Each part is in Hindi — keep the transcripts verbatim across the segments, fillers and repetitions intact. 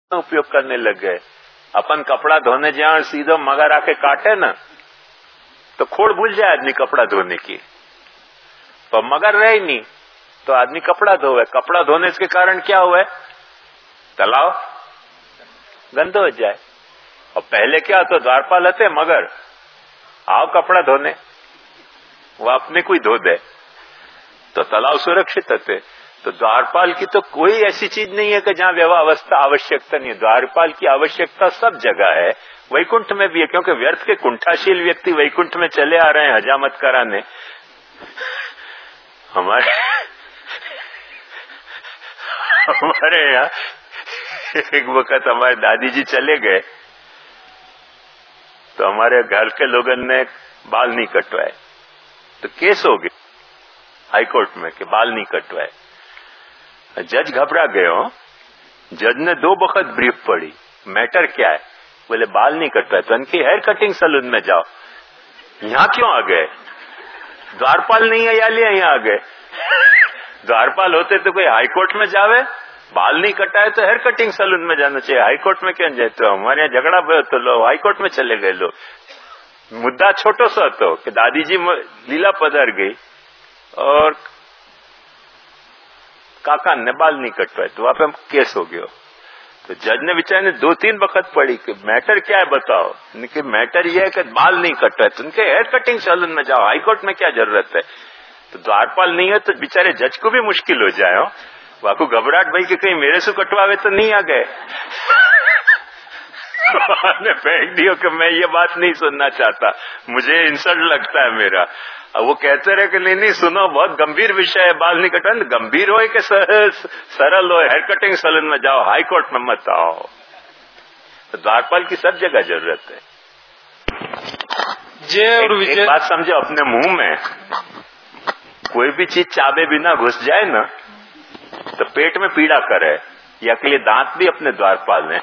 उपयोग करने लग गए। अपन कपड़ा धोने जाए सीधो मगर आके काटे ना तो खोड़ भूल जाए आदमी कपड़ा धोने की, तो मगर रहे नहीं तो आदमी कपड़ा धोवे। कपड़ा धोने के कारण क्या हुआ, तालाब गंदा हो जाए। और पहले क्या तो द्वारपाल होते मगर आओ कपड़ा धोने, वो अपने को ही धो दे तो तालाब सुरक्षित होते। तो द्वारपाल की तो कोई ऐसी चीज नहीं है कि जहां व्यवस्था आवश्यकता नहीं है। द्वारपाल की आवश्यकता सब जगह है, वैकुंठ में भी है, क्योंकि व्यर्थ के कुंठाशील व्यक्ति वैकुंठ में चले आ रहे हैं हजामत कराने। हमारे हमारे यहाँ एक वक्त हमारे दादी जी चले गए तो हमारे घर के लोगों ने बाल नहीं कटवाए, तो केस हो गए हाईकोर्ट में कि बाल नहीं कटवाए। जज घबरा गए हो, जज ने दो वक्त ब्रीफ पढ़ी, मैटर क्या है, बोले बाल नहीं कटवाए तो उनकी हेयर कटिंग सैलून में जाओ। यहाँ क्यों आ गए, द्वारपाल नहीं है या लिए यहाँ आ गए। द्वारपाल होते तो कोई हाईकोर्ट में जावे, बाल नहीं कटाए तो हेयर कटिंग सैलून में जाना चाहिए, हाईकोर्ट में क्यों जाए। तो हमारे यहाँ झगड़ा भयो तो लो हाईकोर्ट में चले गए लोग। मुद्दा छोटो सा तो कि दादी जी लीला पधर गई और काका ने बाल नहीं कटवाए तो वहां पे केस हो गया। तो जज ने बेचारे ने दो तीन वक्त पढ़ी कि मैटर क्या है बताओ, कि मैटर ये है कि बाल नहीं कटवाए तो उनके हेयर कटिंग सैलून में जाओ, हाईकोर्ट में क्या जरूरत है। तो द्वारपाल नहीं है तो बेचारे जज को भी मुश्किल हो जाए, वाकू घबराहट भाई कि कहीं मेरे से कटवावे तो नहीं आ गए। ने फेंक दियो कि मैं ये बात नहीं सुनना चाहता, मुझे इंसल्ट लगता है मेरा। अब वो कहते रहे कि नहीं नहीं सुनो बहुत गंभीर विषय है, बाल नहीं कटवाए, गंभीर हो कि सरल हो, हेयर कटिंग सैलून में जाओ, हाईकोर्ट में मत आओ। तो द्वारपाल की सब जगह जरूरत है। जय और एक, एक बात समझो, अपने मुंह में कोई भी चीज चाबे बिना घुस जाए ना तो पेट में पीड़ा करे, या के लिए दांत भी अपने द्वारपाल ने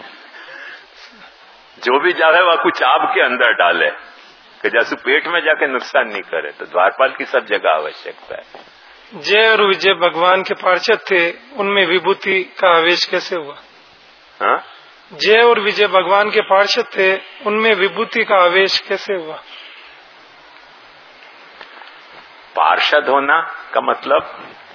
जो भी जावे वह कुछ चाब के अंदर डाले कि जैसे पेट में जाके नुकसान नहीं करे। तो द्वारपाल की सब जगह आवश्यकता है। जय और विजय भगवान के पार्षद थे, उनमें विभूति का आवेश कैसे हुआ? हाँ? जय और विजय भगवान के पार्षद थे, उनमें विभूति का आवेश कैसे हुआ? पार्षद होना का मतलब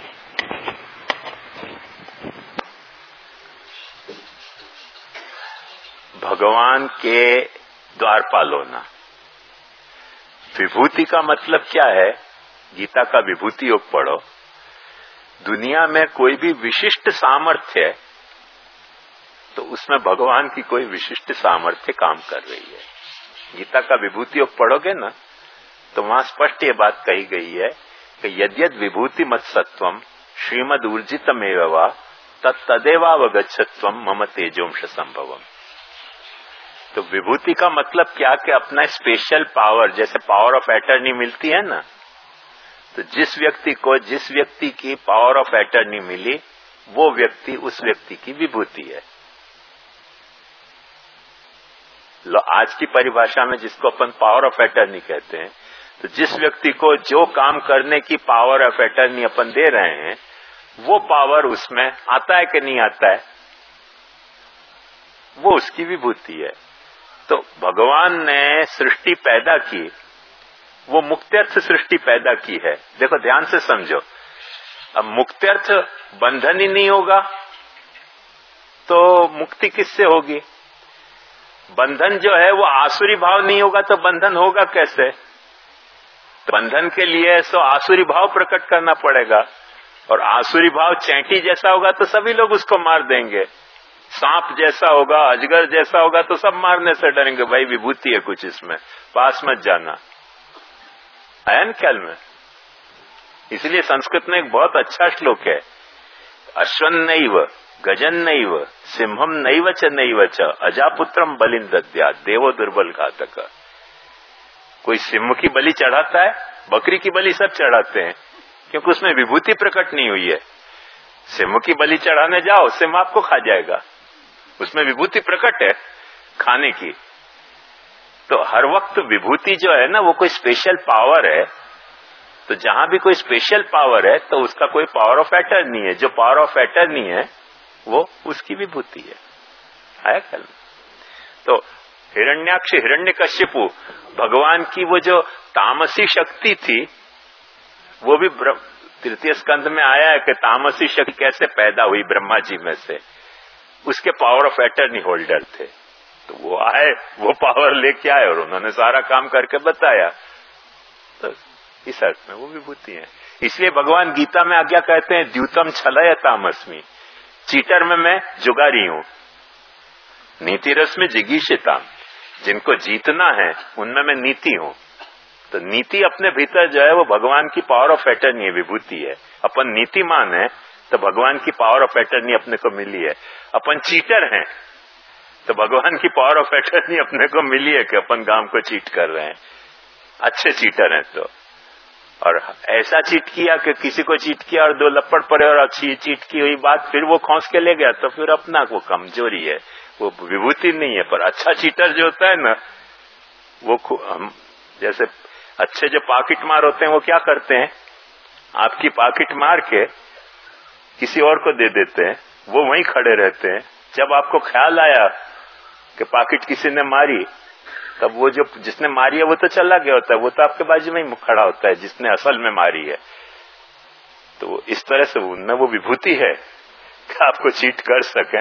भगवान के द्वारपाल होना। विभूति का मतलब क्या है, गीता का विभूति योग पढ़ो। दुनिया में कोई भी विशिष्ट सामर्थ्य है तो उसमें भगवान की कोई विशिष्ट सामर्थ्य काम कर रही है। गीता का विभूति योग पढ़ोगे ना तो वहां स्पष्ट ये बात कही गई है कि यद्यद विभूति मत सत्वम श्रीमद ऊर्जितमेव वा तत्तदेवावगच्छत्वम मम तेजोंश संभवम। तो विभूति का मतलब क्या कि अपना स्पेशल पावर, जैसे पावर ऑफ एटर्नी मिलती है ना, तो जिस व्यक्ति को जिस व्यक्ति की पावर ऑफ एटर्नी मिली वो व्यक्ति उस व्यक्ति की विभूति है। लो आज की परिभाषा में जिसको अपन पावर ऑफ एटर्नी कहते हैं, तो जिस व्यक्ति को जो काम करने की पावर ऑफ एटर्नी अपन दे रहे हैं वो पावर उसमें आता है कि नहीं आता है, वो उसकी विभूति है। तो भगवान ने सृष्टि पैदा की, वो मुक्त्यर्थ सृष्टि पैदा की है। देखो ध्यान से समझो, अब मुक्त्यर्थ बंधन ही नहीं होगा तो मुक्ति किससे होगी? बंधन जो है वो आसुरी भाव नहीं होगा तो बंधन होगा कैसे? तो बंधन के लिए सो आसुरी भाव प्रकट करना पड़ेगा, और आसुरी भाव चैंटी जैसा होगा तो सभी लोग उसको मार देंगे, सांप जैसा होगा, अजगर जैसा होगा तो सब मारने से डरेंगे, भाई विभूति है कुछ इसमें, पास मत जाना। आया न ख्याल में? इसलिए संस्कृत में एक बहुत अच्छा श्लोक है, अश्वन्नैव गजन्नैव सिंहम नैव च नैव च अजापुत्रम बलिं दद्यात् देवो दुर्बल घातक। कोई सिंह की बलि चढ़ाता है, बकरी की बलि सब चढ़ाते हैं क्योंकि उसमें विभूति प्रकट नहीं हुई है। सिंह की बलि चढ़ाने जाओ, सिंह आपको खा जाएगा, उसमें विभूति प्रकट है खाने की। तो हर वक्त विभूति जो है ना वो कोई स्पेशल पावर है। तो जहां भी कोई स्पेशल पावर है तो उसका कोई पावर ऑफ एटर्नी है, जो पावर ऑफ एटर्नी है वो उसकी विभूति है। आया ख्याल में? तो हिरण्याक्ष हिरण्यकश्यपु भगवान की वो जो तामसी शक्ति थी, वो भी तृतीय स्कंध में आया है कि तामसी शक्ति कैसे पैदा हुई ब्रह्मा जी में से। उसके पावर ऑफ एटर्नी होल्डर थे, तो वो आए, वो पावर लेके आए और उन्होंने सारा काम करके बताया। तो इस अर्थ में वो विभूति है। इसलिए भगवान गीता में आज्ञा कहते हैं, द्यूतम छलय तामस्मी, चीटर में मैं जुगारी हूं, नीति रस में जिगीषिताम, जिनको जीतना है उनमें मैं नीति हूं। तो नीति अपने भीतर जो है वो भगवान की पावर ऑफ एटर्नी विभूति है। अपन नीतिमान है तो भगवान की पावर ऑफ एटर्नी अपने को मिली है। अपन चीटर हैं तो भगवान की पावर ऑफ एटर्नी अपने को मिली है कि अपन काम को चीट कर रहे हैं, अच्छे चीटर हैं। तो और ऐसा चीट किया कि किसी को चीट किया और दो लपड़ पड़े और अच्छी चीट की हुई बात फिर वो खौंस के ले गया, तो फिर अपना वो कमजोरी है, वो विभूति नहीं है। पर अच्छा चीटर जो होता है ना, वो हम जैसे अच्छे जो पॉकेट मार होते हैं वो क्या करते हैं, आपकी पॉकेट मार के किसी और को दे देते हैं, वो वहीं खड़े रहते हैं। जब आपको ख्याल आया कि पॉकेट किसी ने मारी, तब वो जो जिसने मारी है वो तो चला गया होता है, वो तो आपके बाजू में ही खड़ा होता है जिसने असल में मारी है। तो इस तरह से उनमें वो विभूति है कि आपको चीट कर सकें,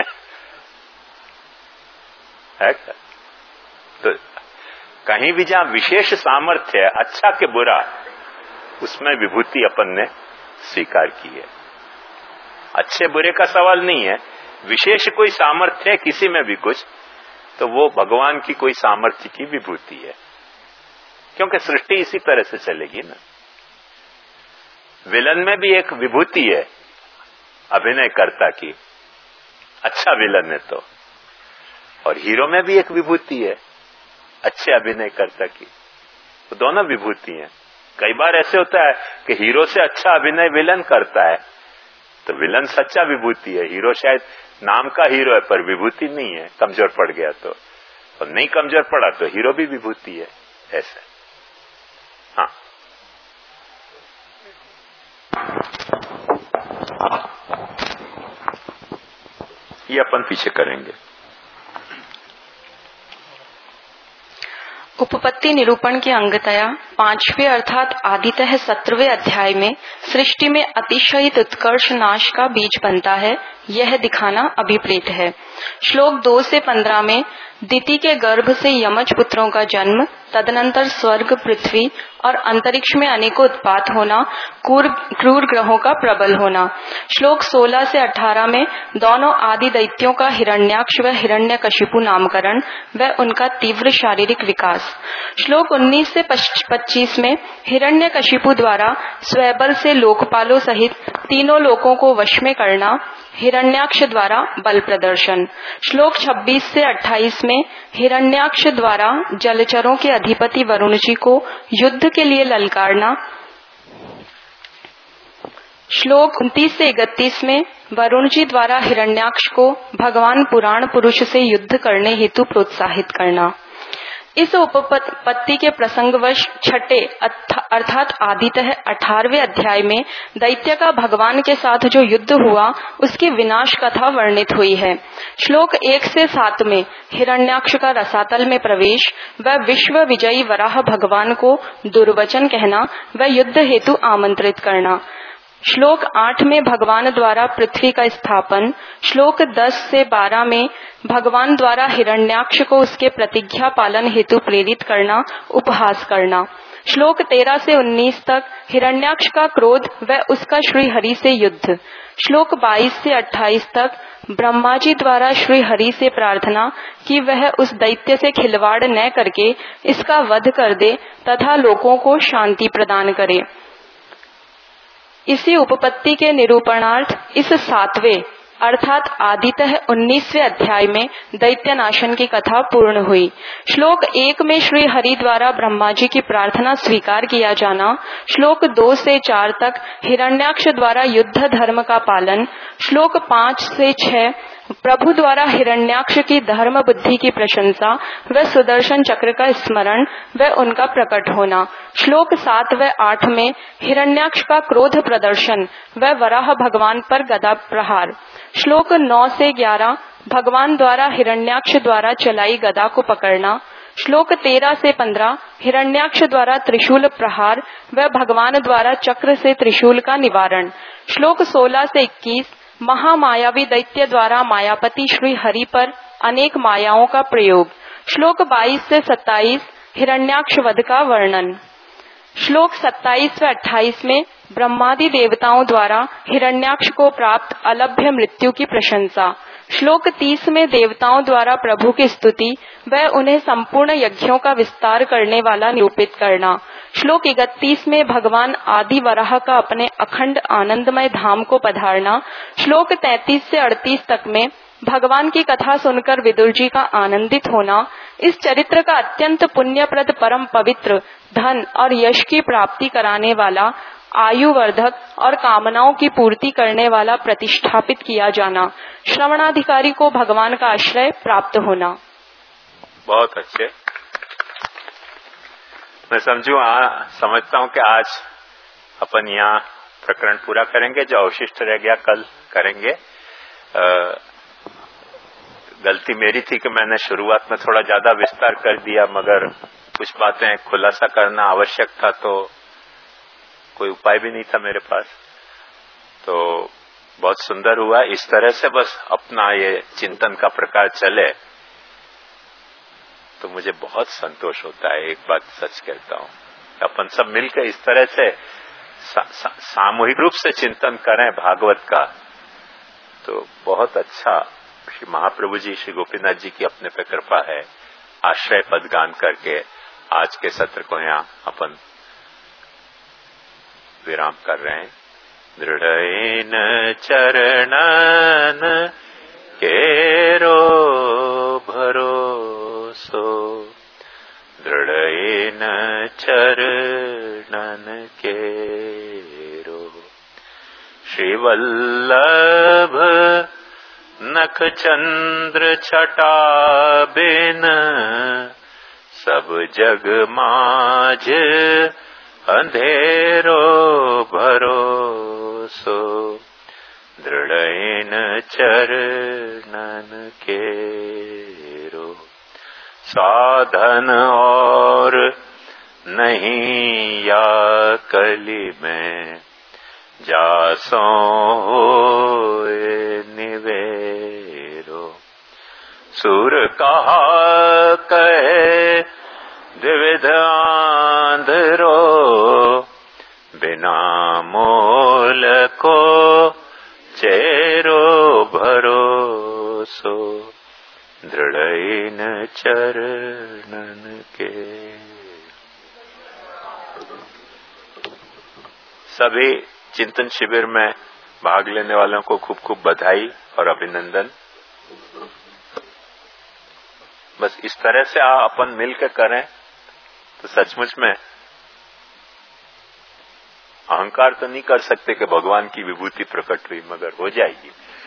है क्या? तो कहीं भी जहां विशेष सामर्थ्य है, अच्छा के बुरा, उसमें विभूति अपन ने स्वीकार की है। अच्छे बुरे का सवाल नहीं है, विशेष कोई सामर्थ्य है किसी में भी कुछ, तो वो भगवान की कोई सामर्थ्य की विभूति है, क्योंकि सृष्टि इसी तरह से चलेगी ना। विलन में भी एक विभूति है अभिनयकर्ता की, अच्छा विलन है तो, और हीरो में भी एक विभूति है अच्छे अभिनयकर्ता की, तो दोनों विभूति हैं। कई बार ऐसे होता है कि हीरो से अच्छा अभिनय विलन करता है, तो विलन सच्चा विभूति है, हीरो शायद नाम का हीरो है पर विभूति नहीं है, कमजोर पड़ गया तो, और नहीं कमजोर पड़ा तो हीरो भी विभूति है। ऐसे हाँ, ये अपन पीछे करेंगे। उपपत्ति निरूपण के अंगतया पांचवें अर्थात आदितः सत्रहवें अध्याय में सृष्टि में अतिशयित उत्कर्ष नाश का बीज बनता है, यह दिखाना अभिप्रेत है। श्लोक दो से पंद्रह में दिति के गर्भ से यमज पुत्रों का जन्म, तदनंतर स्वर्ग, पृथ्वी और अंतरिक्ष में अनेकों उत्पात होना, क्रूर ग्रहों का प्रबल होना। श्लोक सोलह से अठारह में दोनों आदि दैत्यों का हिरण्याक्ष व हिरण्यकशिपु नामकरण व उनका तीव्र शारीरिक विकास। श्लोक उन्नीस से पच्चीस में हिरण्यकशिपु द्वारा स्वयंबल से लोकपालों सहित तीनों लोकों को वश में करना, हिरण्याक्ष द्वारा बल प्रदर्शन। श्लोक छब्बीस से अट्ठाईस में हिरण्याक्ष द्वारा जलचरों के अधिपति वरुण जी को युद्ध के लिए ललकारना। श्लोक उनतीस से इकतीस में वरुण जी द्वारा हिरण्याक्ष को भगवान पुराण पुरुष से युद्ध करने हेतु प्रोत्साहित करना। इस उपपत्ति के प्रसंगवश छठे अर्थात आदितः अठारहवें अध्याय में दैत्य का भगवान के साथ जो युद्ध हुआ उसकी विनाश कथा वर्णित हुई है। श्लोक एक से सात में हिरण्याक्ष का रसातल में प्रवेश व विश्व विजयी वराह भगवान को दुर्वचन कहना व युद्ध हेतु आमंत्रित करना। श्लोक आठ में भगवान द्वारा पृथ्वी का स्थापन। श्लोक दस से बारह में भगवान द्वारा हिरण्याक्ष को उसके प्रतिज्ञा पालन हेतु प्रेरित करना, उपहास करना। श्लोक तेरह से उन्नीस तक हिरण्याक्ष का क्रोध व उसका श्री हरि से युद्ध। श्लोक बाईस से अट्ठाईस तक ब्रह्मा जी द्वारा श्री हरि से प्रार्थना कि वह उस दैत्य से खिलवाड़ न करके इसका वध कर दे तथा लोगों को शांति प्रदान करे। इसी उपपत्ति के निरूपणार्थ इस सातवें अर्थात आदितः उन्नीसवें अध्याय में दैत्य नाशन की कथा पूर्ण हुई। श्लोक एक में श्री हरि द्वारा ब्रह्मा जी की प्रार्थना स्वीकार किया जाना। श्लोक दो से चार तक हिरण्याक्ष द्वारा युद्ध धर्म का पालन। श्लोक पाँच से छह प्रभु द्वारा हिरण्याक्ष की धर्म बुद्धि की प्रशंसा व सुदर्शन चक्र का स्मरण व उनका प्रकट होना। श्लोक सात व आठ में हिरण्याक्ष का क्रोध प्रदर्शन व वराह भगवान पर गदा प्रहार। श्लोक नौ से ग्यारह भगवान द्वारा हिरण्याक्ष द्वारा चलाई गदा को पकड़ना। श्लोक तेरह से पंद्रह हिरण्याक्ष द्वारा त्रिशूल प्रहार व भगवान द्वारा चक्र से त्रिशूल का निवारण। श्लोक सोलह से इक्कीस महामायावी दैत्य द्वारा मायापति श्री हरि पर अनेक मायाओं का प्रयोग। श्लोक बाईस से सत्ताईस हिरण्याक्ष वध का वर्णन। श्लोक सत्ताईस व अट्ठाईस में ब्रह्मादि देवताओं द्वारा हिरण्याक्ष को प्राप्त अलभ्य मृत्यु की प्रशंसा। श्लोक तीस में देवताओं द्वारा प्रभु की स्तुति व उन्हें संपूर्ण यज्ञों का विस्तार करने वाला निरूपित करना। श्लोक इकतीस में भगवान आदि वराह का अपने अखंड आनंदमय धाम को पधारना। श्लोक तैंतीस से अड़तीस तक में भगवान की कथा सुनकर विदुर जी का आनंदित होना। इस चरित्र का अत्यंत पुण्यप्रद परम पवित्र धन और यश की प्राप्ति कराने वाला आयुवर्धक और कामनाओं की पूर्ति करने वाला प्रतिष्ठापित किया जाना। श्रवणाधिकारी को भगवान का आश्रय प्राप्त होना। बहुत अच्छे। मैं समझू आ, समझता हूँ कि आज अपन यहाँ प्रकरण पूरा करेंगे, जो अवशिष्ट रह गया कल करेंगे। आ, गलती मेरी थी कि मैंने शुरुआत में थोड़ा ज्यादा विस्तार कर दिया, मगर कुछ बातें खुलासा करना आवश्यक था तो कोई उपाय भी नहीं था मेरे पास। तो बहुत सुंदर हुआ। इस तरह से बस अपना ये चिंतन का प्रकार चले तो मुझे बहुत संतोष होता है। एक बात सच कहता हूँ, अपन सब मिलकर इस तरह से सा, सा, सामूहिक रूप से चिंतन करें भागवत का तो बहुत अच्छा। श्री महाप्रभु जी, श्री गोपीनाथ जी की अपने पे कृपा है। आश्रय पद गान करके आज के सत्र को यहाँ अपन विराम कर रहे हैं। दृढ़ेन चरणन केरो भरोसो, दृढ़ेन चरणन केरो। श्रीवल्लभ नख चंद्र छटा बिन, सब जग माझ अंधेरो भरोसो, दृढ़ेन चरणन केरो। साधन और नहीं या कली में, जासो होए निवेरो। सुर कहा कहे द्विविध आंधरो, बिना मोल को चेरो भरोसो, दृढ़ेन चरणन के। सभी चिंतन शिविर में भाग लेने वालों को खूब खूब बधाई और अभिनंदन। बस इस तरह से आ अपन मिलकर करें तो सचमुच में अहंकार तो नहीं कर सकते कि भगवान की विभूति प्रकट हुई, मगर हो जाएगी।